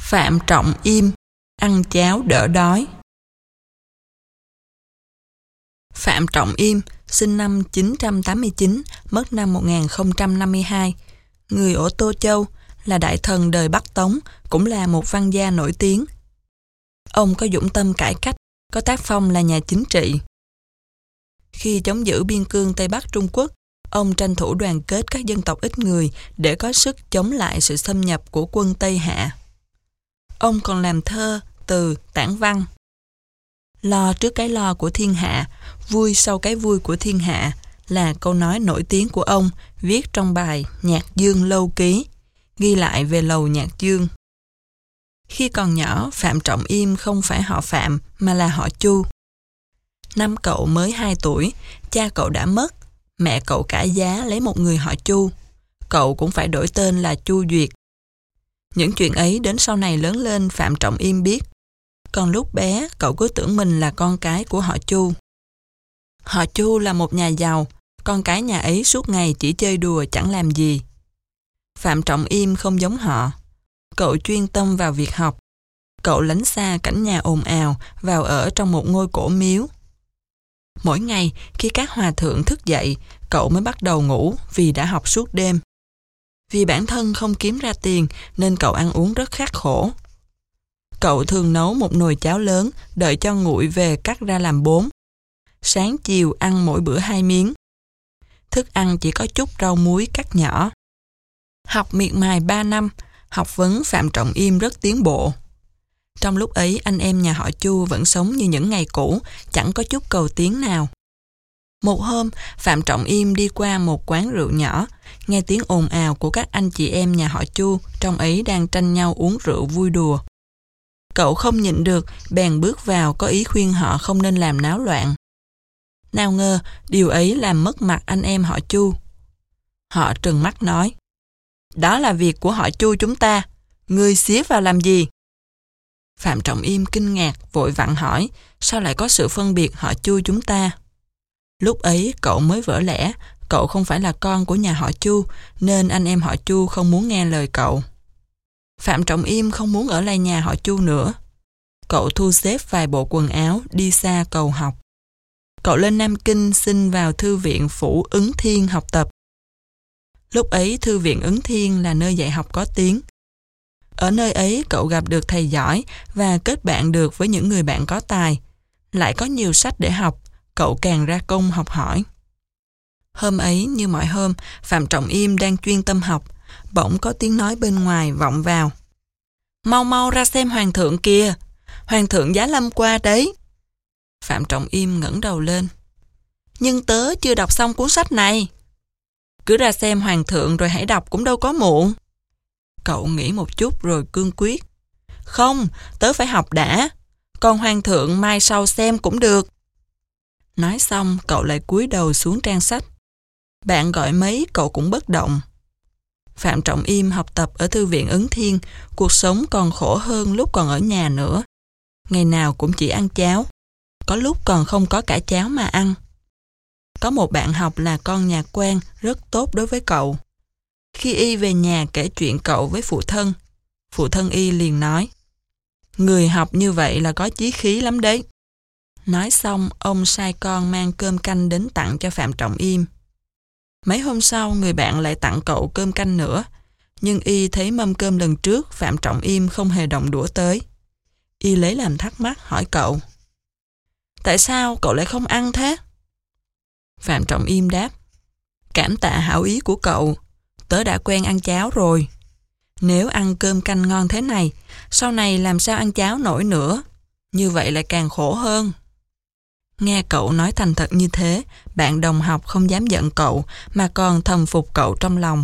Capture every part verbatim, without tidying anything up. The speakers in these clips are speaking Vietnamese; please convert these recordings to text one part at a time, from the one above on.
Phạm Trọng Im, ăn cháo đỡ đói. Phạm Trọng Im, sinh năm chín trăm tám mươi chín, mất năm một nghìn không trăm năm mươi hai, người ở Tô Châu, là đại thần đời Bắc Tống, cũng là một văn gia nổi tiếng. Ông có dũng tâm cải cách, có tác phong là nhà chính trị. Khi chống giữ biên cương Tây Bắc Trung Quốc, ông tranh thủ đoàn kết các dân tộc ít người để có sức chống lại sự xâm nhập của quân Tây Hạ. Ông còn làm thơ, từ, tản văn. Lo trước cái lo của thiên hạ, vui sau cái vui của thiên hạ là câu nói nổi tiếng của ông, viết trong bài Nhạc Dương Lâu Ký, ghi lại về lầu Nhạc Dương. Khi còn nhỏ, Phạm Trọng Im không phải họ Phạm mà là họ Chu. Năm cậu mới hai tuổi, cha cậu đã mất, mẹ cậu cả giá lấy một người họ Chu. Cậu cũng phải đổi tên là Chu Duyệt. Những chuyện ấy đến sau này lớn lên Phạm Trọng Im biết. Còn lúc bé, cậu cứ tưởng mình là con cái của họ Chu. Họ Chu là một nhà giàu, con cái nhà ấy suốt ngày chỉ chơi đùa chẳng làm gì. Phạm Trọng Im không giống họ. Cậu chuyên tâm vào việc học. Cậu lánh xa cảnh nhà ồn ào, vào ở trong một ngôi cổ miếu. Mỗi ngày, khi các hòa thượng thức dậy, cậu mới bắt đầu ngủ vì đã học suốt đêm. Vì bản thân không kiếm ra tiền nên cậu ăn uống rất khắc khổ. Cậu thường nấu một nồi cháo lớn, đợi cho nguội về cắt ra làm bốn. Sáng chiều ăn mỗi bữa hai miếng. Thức ăn chỉ có chút rau muối cắt nhỏ. Học miệt mài ba năm, học vấn Phạm Trọng Im rất tiến bộ. Trong lúc ấy anh em nhà họ Chu vẫn sống như những ngày cũ, chẳng có chút cầu tiến nào. Một hôm, Phạm Trọng Im đi qua một quán rượu nhỏ, nghe tiếng ồn ào của các anh chị em nhà họ Chu, trong ấy đang tranh nhau uống rượu vui đùa. Cậu không nhịn được, bèn bước vào có ý khuyên họ không nên làm náo loạn. Nào ngờ, điều ấy làm mất mặt anh em họ Chu. Họ trừng mắt nói, đó là việc của họ Chu chúng ta, ngươi xía vào làm gì? Phạm Trọng Im kinh ngạc, vội vặn hỏi, sao lại có sự phân biệt họ Chu chúng ta? Lúc ấy cậu mới vỡ lẽ, cậu không phải là con của nhà họ Chu, nên anh em họ Chu không muốn nghe lời cậu. Phạm Trọng Im không muốn ở lại nhà họ Chu nữa. Cậu thu xếp vài bộ quần áo, đi xa cầu học. Cậu lên Nam Kinh xin vào Thư viện Phủ Ứng Thiên học tập. Lúc ấy Thư viện Ứng Thiên là nơi dạy học có tiếng. Ở nơi ấy cậu gặp được thầy giỏi và kết bạn được với những người bạn có tài. Lại có nhiều sách để học, cậu càng ra công học hỏi. Hôm ấy như mọi hôm, Phạm Trọng Im đang chuyên tâm học, bỗng có tiếng nói bên ngoài vọng vào. Mau mau ra xem hoàng thượng kìa, hoàng thượng giá lâm qua đấy. Phạm Trọng Im ngẩng đầu lên. Nhưng tớ chưa đọc xong cuốn sách này. Cứ ra xem hoàng thượng rồi hãy đọc cũng đâu có muộn. Cậu nghĩ một chút rồi cương quyết. Không, tớ phải học đã, còn hoàng thượng mai sau xem cũng được. Nói xong cậu lại cúi đầu xuống trang sách. Bạn gọi mấy cậu cũng bất động. Phạm Trọng Im học tập ở Thư viện Ứng Thiên, cuộc sống còn khổ hơn lúc còn ở nhà nữa. Ngày nào cũng chỉ ăn cháo, có lúc còn không có cả cháo mà ăn. Có một bạn học là con nhà quan, rất tốt đối với cậu. Khi y về nhà kể chuyện cậu với phụ thân, phụ thân y liền nói, người học như vậy là có chí khí lắm đấy. Nói xong, ông sai con mang cơm canh đến tặng cho Phạm Trọng Im. Mấy hôm sau, người bạn lại tặng cậu cơm canh nữa, nhưng y thấy mâm cơm lần trước Phạm Trọng Im không hề động đũa tới. Y lấy làm thắc mắc hỏi cậu, tại sao cậu lại không ăn thế? Phạm Trọng Im đáp, cảm tạ hảo ý của cậu, tớ đã quen ăn cháo rồi. Nếu ăn cơm canh ngon thế này, sau này làm sao ăn cháo nổi nữa, như vậy lại càng khổ hơn. Nghe cậu nói thành thật như thế, bạn đồng học không dám giận cậu mà còn thầm phục cậu trong lòng.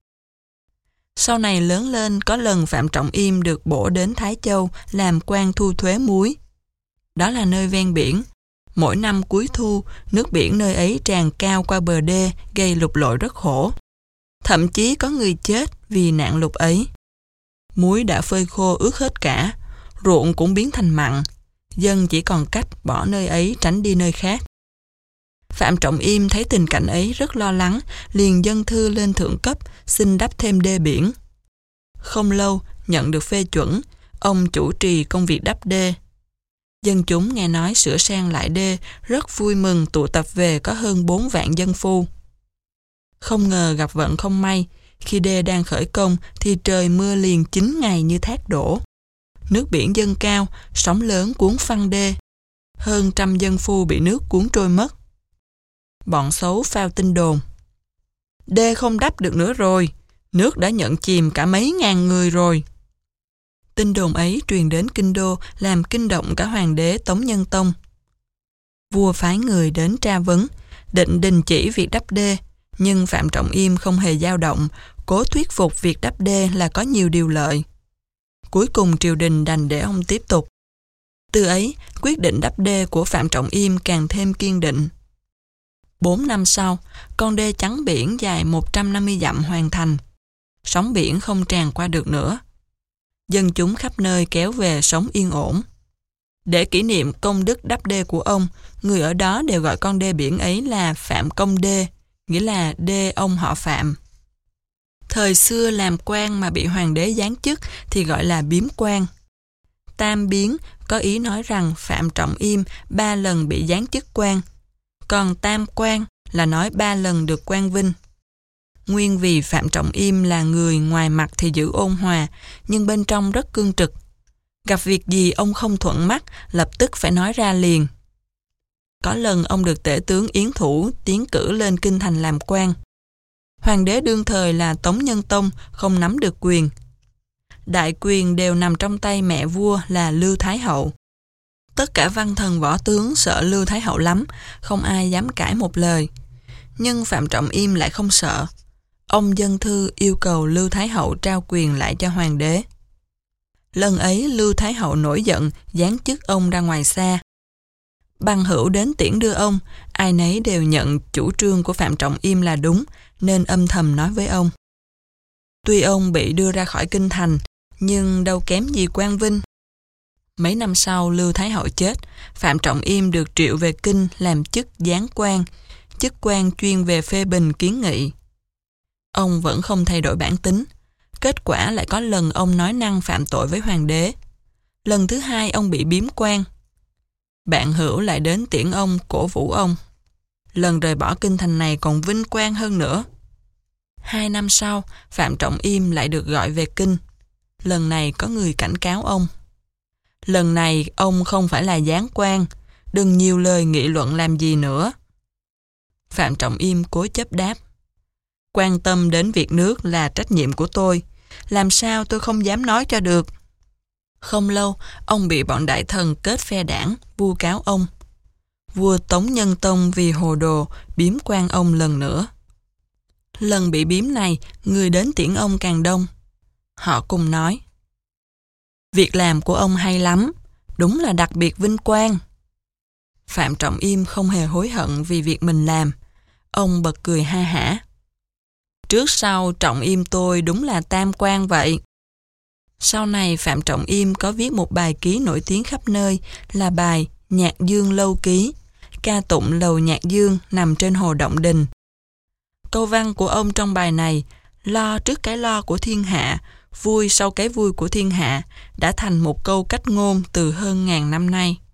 Sau này lớn lên, có lần Phạm Trọng Im được bổ đến Thái Châu làm quan thu thuế muối. Đó là nơi ven biển. Mỗi năm cuối thu, nước biển nơi ấy tràn cao qua bờ đê, gây lụt lội rất khổ. Thậm chí có người chết vì nạn lụt ấy. Muối đã phơi khô ướt hết cả, ruộng cũng biến thành mặn. Dân chỉ còn cách bỏ nơi ấy tránh đi nơi khác. Phạm Trọng Im thấy tình cảnh ấy rất lo lắng, liền dâng thư lên thượng cấp xin đắp thêm đê biển. Không lâu, nhận được phê chuẩn, ông chủ trì công việc đắp đê. Dân chúng nghe nói sửa sang lại đê rất vui mừng tụ tập về có hơn bốn vạn dân phu. Không ngờ gặp vận không may, khi đê đang khởi công thì trời mưa liền chín ngày như thác đổ. Nước biển dâng cao, sóng lớn cuốn phăng đê. Hơn trăm dân phu bị nước cuốn trôi mất. Bọn xấu phao tin đồn. Đê không đắp được nữa rồi, nước đã nhận chìm cả mấy ngàn người rồi. Tin đồn ấy truyền đến kinh đô làm kinh động cả hoàng đế Tống Nhân Tông. Vua phái người đến tra vấn, định đình chỉ việc đắp đê, nhưng Phạm Trọng Im không hề dao động, cố thuyết phục việc đắp đê là có nhiều điều lợi. Cuối cùng triều đình đành để ông tiếp tục. Từ ấy, quyết định đắp đê của Phạm Trọng Im càng thêm kiên định. Bốn năm sau, con đê chắn biển dài một trăm năm mươi dặm hoàn thành. Sóng biển không tràn qua được nữa. Dân chúng khắp nơi kéo về sống yên ổn. Để kỷ niệm công đức đắp đê của ông, người ở đó đều gọi con đê biển ấy là Phạm Công Đê, nghĩa là đê ông họ Phạm. Thời xưa làm quan mà bị hoàng đế giáng chức thì gọi là biếm quan. Tam biếm có ý nói rằng Phạm Trọng Im ba lần bị giáng chức quan, còn tam quan là nói ba lần được quan vinh. Nguyên vì Phạm Trọng Im là người ngoài mặt thì giữ ôn hòa, nhưng bên trong rất cương trực. Gặp việc gì ông không thuận mắt, lập tức phải nói ra liền. Có lần ông được tể tướng Yến Thủ tiến cử lên kinh thành làm quan. Hoàng đế đương thời là Tống Nhân Tông không nắm được quyền. Đại quyền đều nằm trong tay mẹ vua là Lưu Thái Hậu. Tất cả văn thần võ tướng sợ Lưu Thái Hậu lắm, không ai dám cãi một lời. Nhưng Phạm Trọng Im lại không sợ. Ông dâng thư yêu cầu Lưu Thái Hậu trao quyền lại cho hoàng đế. Lần ấy Lưu Thái Hậu nổi giận, giáng chức ông ra ngoài xa. Bằng hữu đến tiễn đưa ông, ai nấy đều nhận chủ trương của Phạm Trọng Im là đúng, nên âm thầm nói với ông. Tuy ông bị đưa ra khỏi kinh thành, nhưng đâu kém gì quan vinh. Mấy năm sau Lưu Thái Hậu chết, Phạm Trọng Im được triệu về kinh làm chức giáng quan, chức quan chuyên về phê bình kiến nghị. Ông vẫn không thay đổi bản tính. Kết quả lại có lần ông nói năng phạm tội với hoàng đế. Lần thứ hai ông bị biếm quan. Bạn hữu lại đến tiễn ông, cổ vũ ông. Lần rời bỏ kinh thành này còn vinh quang hơn nữa. Hai năm sau, Phạm Trọng Im lại được gọi về kinh. Lần này có người cảnh cáo ông. Lần này ông không phải là giáng quan, đừng nhiều lời nghị luận làm gì nữa. Phạm Trọng Im cố chấp đáp. Quan tâm đến việc nước là trách nhiệm của tôi, làm sao tôi không dám nói cho được. Không lâu, ông bị bọn đại thần kết phe đảng, vu cáo ông. Vua Tống Nhân Tông vì hồ đồ, biếm quan ông lần nữa. Lần bị biếm này, người đến tiễn ông càng đông. Họ cùng nói, việc làm của ông hay lắm, đúng là đặc biệt vinh quang. Phạm Trọng Im không hề hối hận vì việc mình làm. Ông bật cười ha hả. Trước sau Trọng Im tôi đúng là tam quan vậy. Sau này Phạm Trọng Im có viết một bài ký nổi tiếng khắp nơi là bài Nhạc Dương Lâu Ký, ca tụng lầu Nhạc Dương nằm trên hồ Động Đình. Câu văn của ông trong bài này, lo trước cái lo của thiên hạ, vui sau cái vui của thiên hạ, đã thành một câu cách ngôn từ hơn ngàn năm nay.